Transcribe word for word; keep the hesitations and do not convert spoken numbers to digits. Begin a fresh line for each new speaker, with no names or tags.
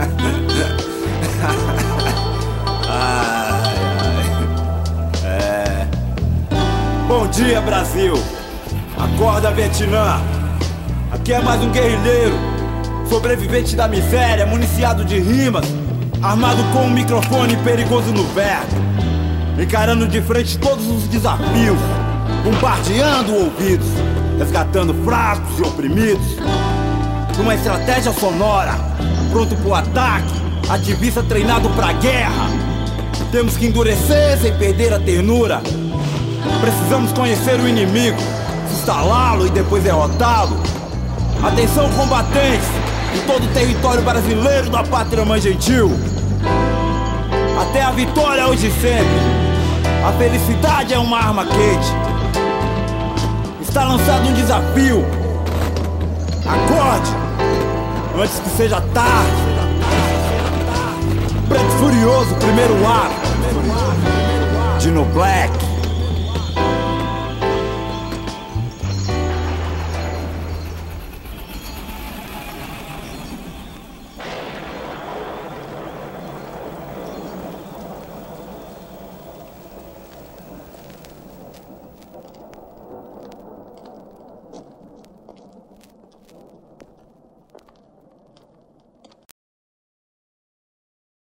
Ai, ai. É. Bom dia, Brasil. Acorda, Vietnã. Aqui é mais um guerrilheiro, sobrevivente da miséria, municiado de rimas, armado com um microfone perigoso no verbo, encarando de frente todos os desafios, bombardeando ouvidos, resgatando fracos e oprimidos, numa estratégia sonora, pronto pro ataque, ativista treinado pra guerra. Temos que endurecer sem perder a ternura. Precisamos conhecer o inimigo, instalá-lo e depois derrotá-lo. Atenção, combatentes de todo o território brasileiro da pátria mãe gentil. Até a vitória hoje e sempre. A felicidade é uma arma quente. Está lançado um desafio. Acorde antes que seja tarde. Preto Furioso, primeiro ato. Dino Black.